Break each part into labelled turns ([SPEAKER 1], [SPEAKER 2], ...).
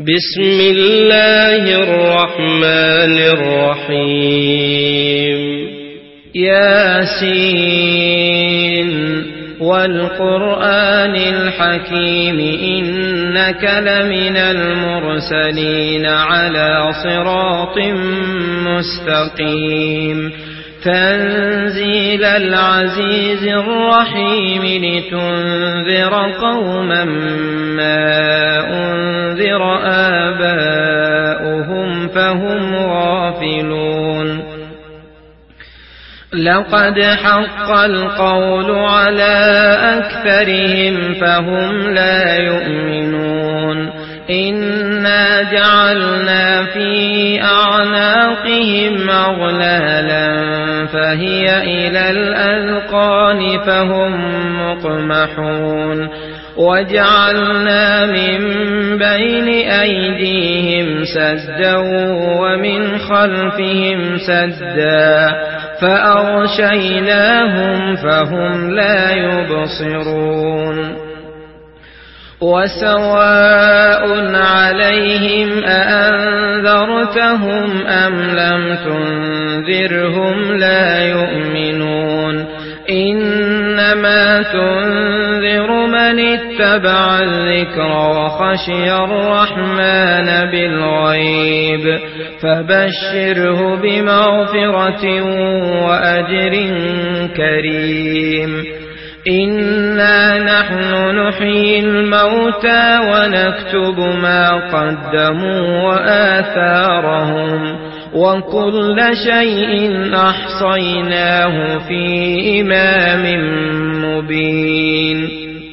[SPEAKER 1] بسم الله الرحمن الرحيم ياسين والقرآن الحكيم إنك لمن المرسلين على صراط مستقيم تنزيل العزيز الرحيم لتنذر قوما ما أنذر آباؤهم فهم غافلون لقد حق القول على أكثرهم فهم لا يؤمنون إنا جعلنا في أعناقهم أغلالا فهي إلى الأذقان فهم مقمحون وجعلنا من بين أيديهم سدا ومن خلفهم سدا فأغشيناهم فهم لا يبصرون وسواء عليهم أأنذرتهم أم لم تنذرهم لا يؤمنون إنما تنذر من اتبع الذكر وخشي الرحمن بالغيب فبشره بمغفرة وأجر كريم إنا نحن نحيي الموتى ونكتب ما قدموا وآثارهم وكل شيء أحصيناه في إمام مبين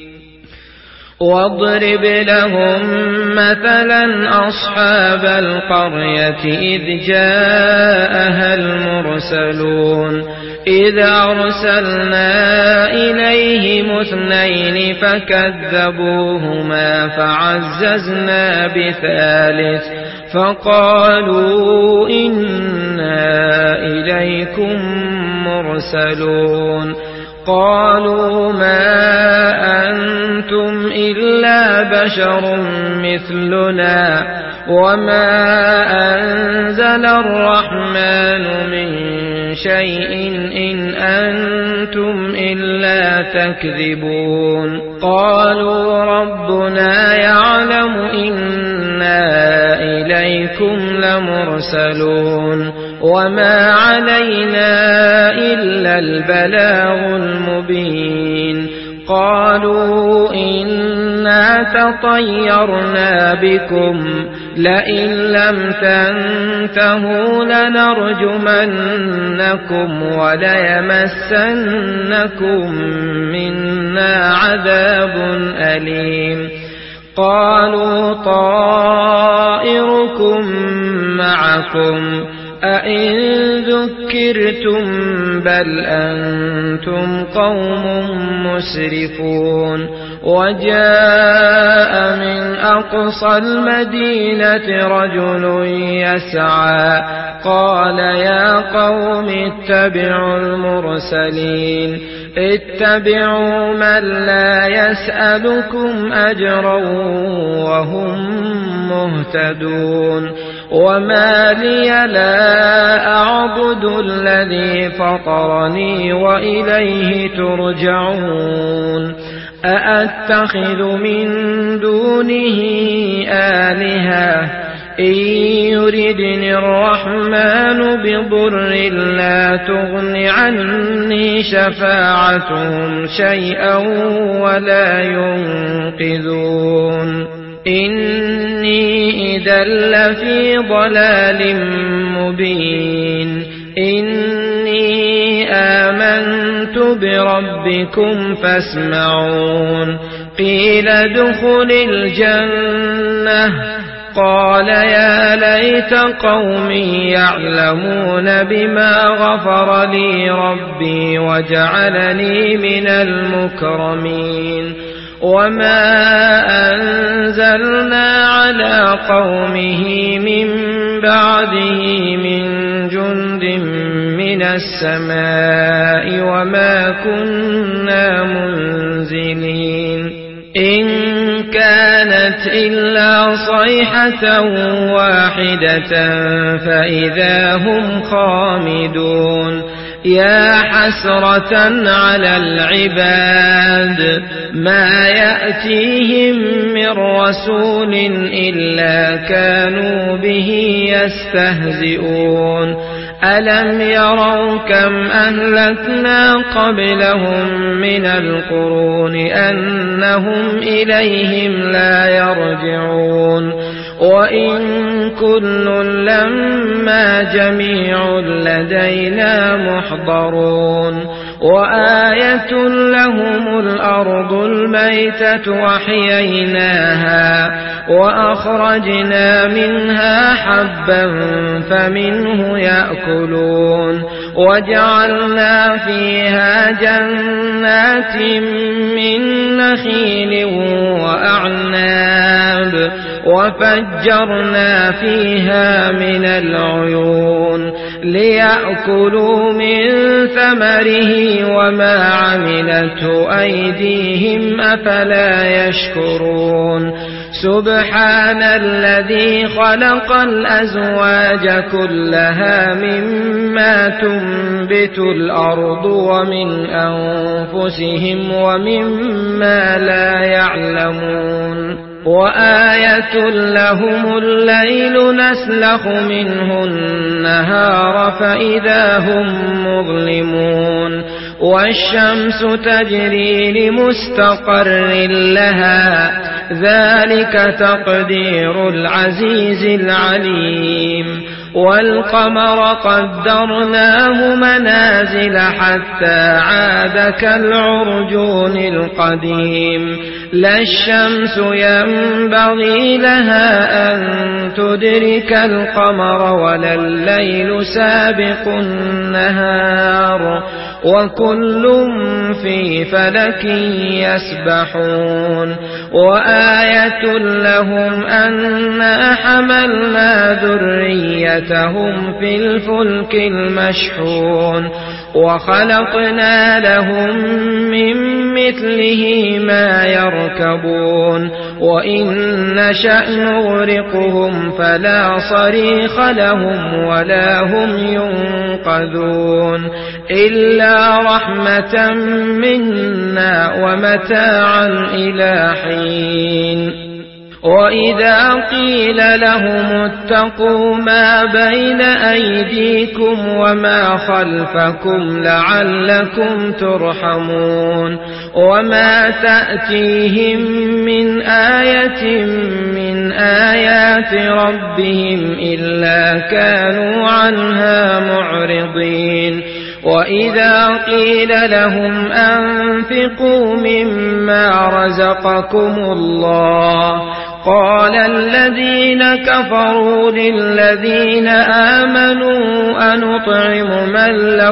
[SPEAKER 1] واضرب لهم مثلا أصحاب القرية إذ جاءها المرسلون إذ أرسلنا إليهم اثنين فكذبوهما فعززنا بثالث فقالوا إنا إليكم مرسلون قالوا ما أنتم إلا بشر مثلنا وما أنزل الرحمن من شيء إن أنتم إلا تكذبون قالوا ربنا يعلم إنا إليكم لمرسلون وما علينا إلا البلاغ المبين قالوا إنا تطيرنا بكم لئن لم تنتهوا لنرجمنكم وليمسنكم منا عذاب أليم قالوا طائركم معكم أئن ذكرتم بل أنتم قوم مسرفون وجاء من أقصى المدينة رجل يسعى قال يا قوم اتبعوا المرسلين اتبعوا من لا يسألكم أجرا وهم مهتدون وما لي لا أعبد الذي فطرني وإليه ترجعون أأتخذ من دونه آلهة إن يردني الرحمن بضر لا تغن عني شفاعتهم شيئا ولا ينقذون إني إذا لفي ضلال مبين إني آمنت بربكم فاسمعون قيل ادخل الجنة قال يا ليت قومي يعلمون بما غفر لي ربي وجعلني من المكرمين وما أنزلنا على قومه من بعده من جند من السماء وما كنا منزلين إن كانت إلا صيحة واحدة فإذا هم خامدون يا حسرة على العباد ما يأتيهم من رسول إلا كانوا به يستهزئون ألم يروا كم أهلكنا قبلهم من القرون أنهم إليهم لا يرجعون وإن كل لما جميع لدينا محضرون وآية لهم الأرض الميتة وحييناها وأخرجنا منها حبا فمنه يأكلون وجعلنا فيها جنات من نخيل وأعناب وفجرنا فيها من العيون ليأكلوا من ثمره وما عملته أيديهم أفلا يشكرون سبحان الذي خلق الأزواج كلها مما تنبت الأرض ومن أنفسهم ومما لا يعلمون وآية لهم الليل نسلخ منه النهار فإذا هم مظلمون والشمس تجري لمستقر لها ذلك تقدير العزيز العليم والقمر قدرناه منازل حتى عاد كالعرجون القديم لا الشمس ينبغي لها أن تدرك القمر ولا الليل سابق النهار وكل في فلك يسبحون وآية لهم أنا حملنا ذريتهم في الفلك المشحون وخلقنا لهم من مثله ما يركبون وإن نشأ نغرقهم فلا صريخ لهم ولا هم ينقذون إلا رحمة منا ومتاعا إلى حين وإذا قيل لهم اتقوا ما بين أيديكم وما خلفكم لعلكم ترحمون وما تأتيهم من آية من آيات ربهم إلا كانوا عنها معرضين وإذا قيل لهم أنفقوا مما رزقكم الله قال الذين كفروا للذين آمنوا أنطعم من لو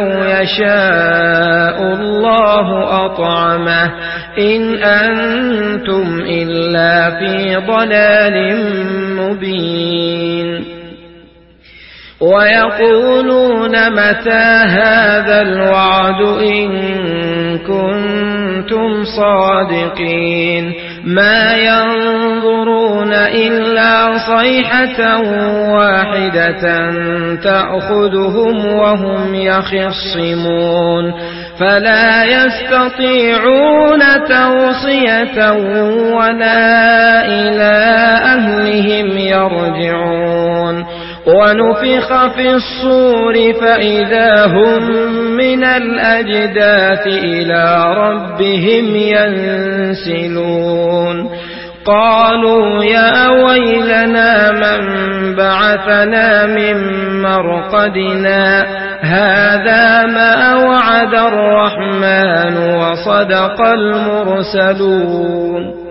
[SPEAKER 1] يشاء الله أطعمه إن أنتم إلا في ضلال مبين ويقولون متى هذا الوعد إن كنتم صادقين ما ينظرون إلا صيحة واحدة تأخذهم وهم يخصمون فلا يستطيعون توصية ولا إلى أهلهم يرجعون ونفخ في الصور فإذا هم من الأجداث إلى ربهم ينسلون قالوا يا ويلنا من بعثنا من مرقدنا هذا ما وعد الرحمن وصدق المرسلون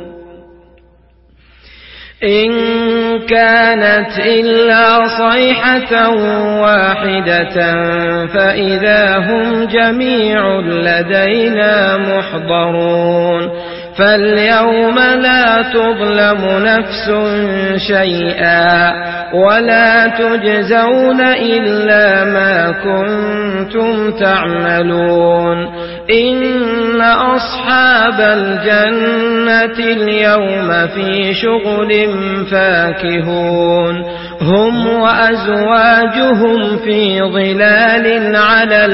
[SPEAKER 1] إن كانت إلا صيحة واحدة فإذا هم جميع لدينا محضرون فاليوم لا تظلم نفس شيئا ولا تجزون إلا ما كنتم تعملون إن أصحاب الجنة اليوم في شغل فاكهون هم وأزواجهم في ظلال على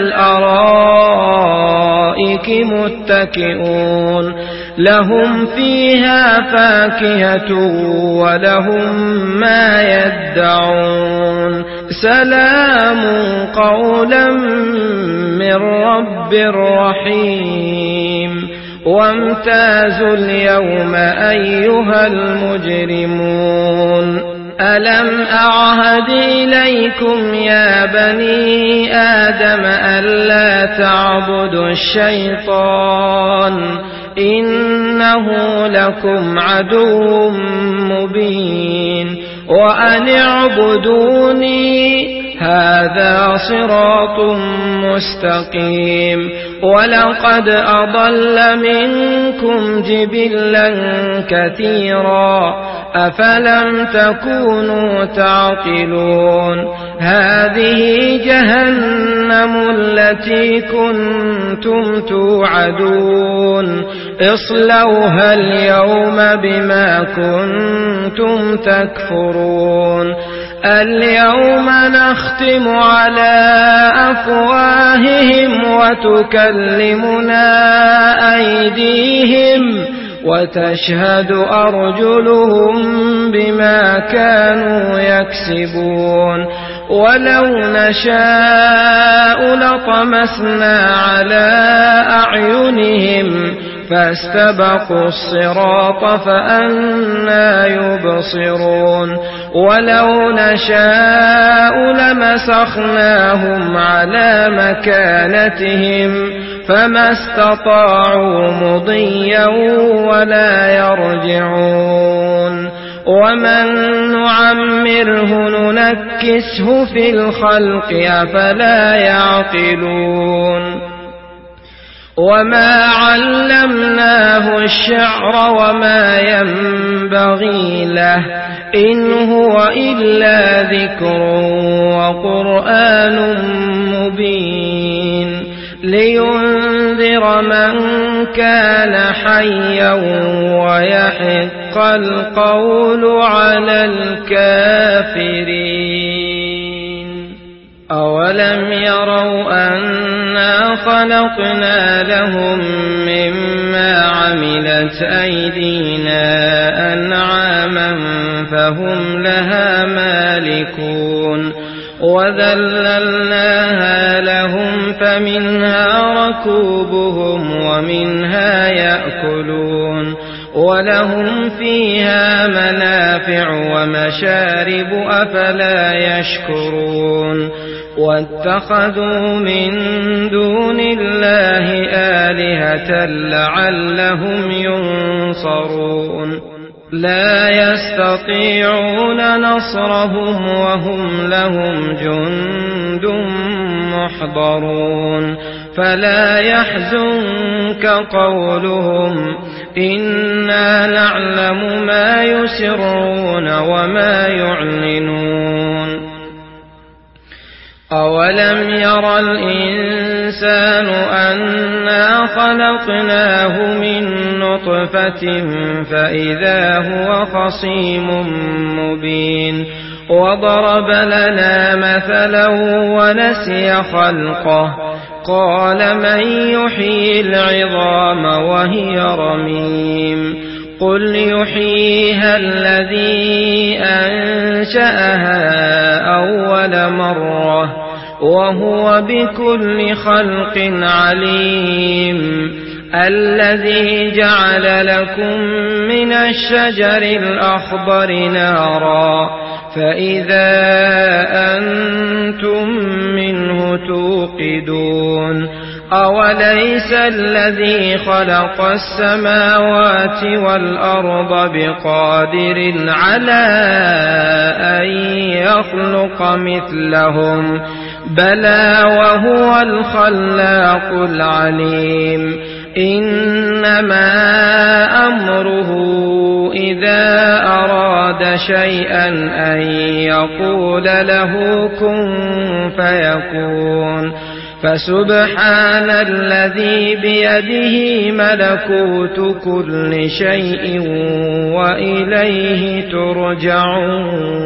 [SPEAKER 1] الأرائك متكئون لهم فيها فاكهة ولهم ما يدعون سلام قولا من رب رحيم وامتازوا اليوم أيها المجرمون ألم أعهد إليكم يا بني آدم ألا تعبدوا الشيطان إنه لكم عدو مبين وأن اعبدوني هذا صراط مستقيم ولقد أضل منكم جبلا كثيرا أفلم تكونوا تعقلون هذه جهنم التي كنتم توعدون اصلوها اليوم بما كنتم تكفرون اليوم نختم على أفواههم وتكلمنا أيديهم وتشهد أرجلهم بما كانوا يكسبون ولو نشاء لطمسنا على أعينهم فاستبقوا الصراط فأنى يبصرون ولو نشاء لمسخناهم على مكانتهم فما استطاعوا مضيا ولا يرجعون ومن نعمره ننكسه في الخلق أفلا يعقلون وما علمناه الشعر وما ينبغي له إن هو إلا ذكر وقرآن مبين لينذر من كان حيا ويحق القول على الكافرين أولم يروا أنا خلقنا لهم مما عملت أيدينا أنعاما فهم لها مالكون وذللناها لهم فمنها ركوبهم ومنها يأكلون ولهم فيها منافع ومشارب أفلا يشكرون واتخذوا من دون الله آلهة لعلهم ينصرون لا يستطيعون نصرهم وهم لهم جند محضرون فلا يحزنك قولهم إنا نعلم ما يسرون وما يعلنون أولم ير الإنسان أنا خلقناه من نطفة فإذا هو خصيم مبين وضرب لنا مثلا ونسي خلقه قال من يحيي العظام وهي رميم قل يحييها الذي أنشأها أول مرة وهو بكل خلق عليم الذي جعل لكم من الشجر الأخضر نارا فإذا أنتم منه توقدون أوليس الذي خلق السماوات والأرض بقادر على أن يخلق مثلهم بلى وهو الخلاق العليم إنما أمره إذا أراد شيئا أن يقول له كن فيكون فسبحان الذي بيده ملكوت كل شيء وإليه ترجعون.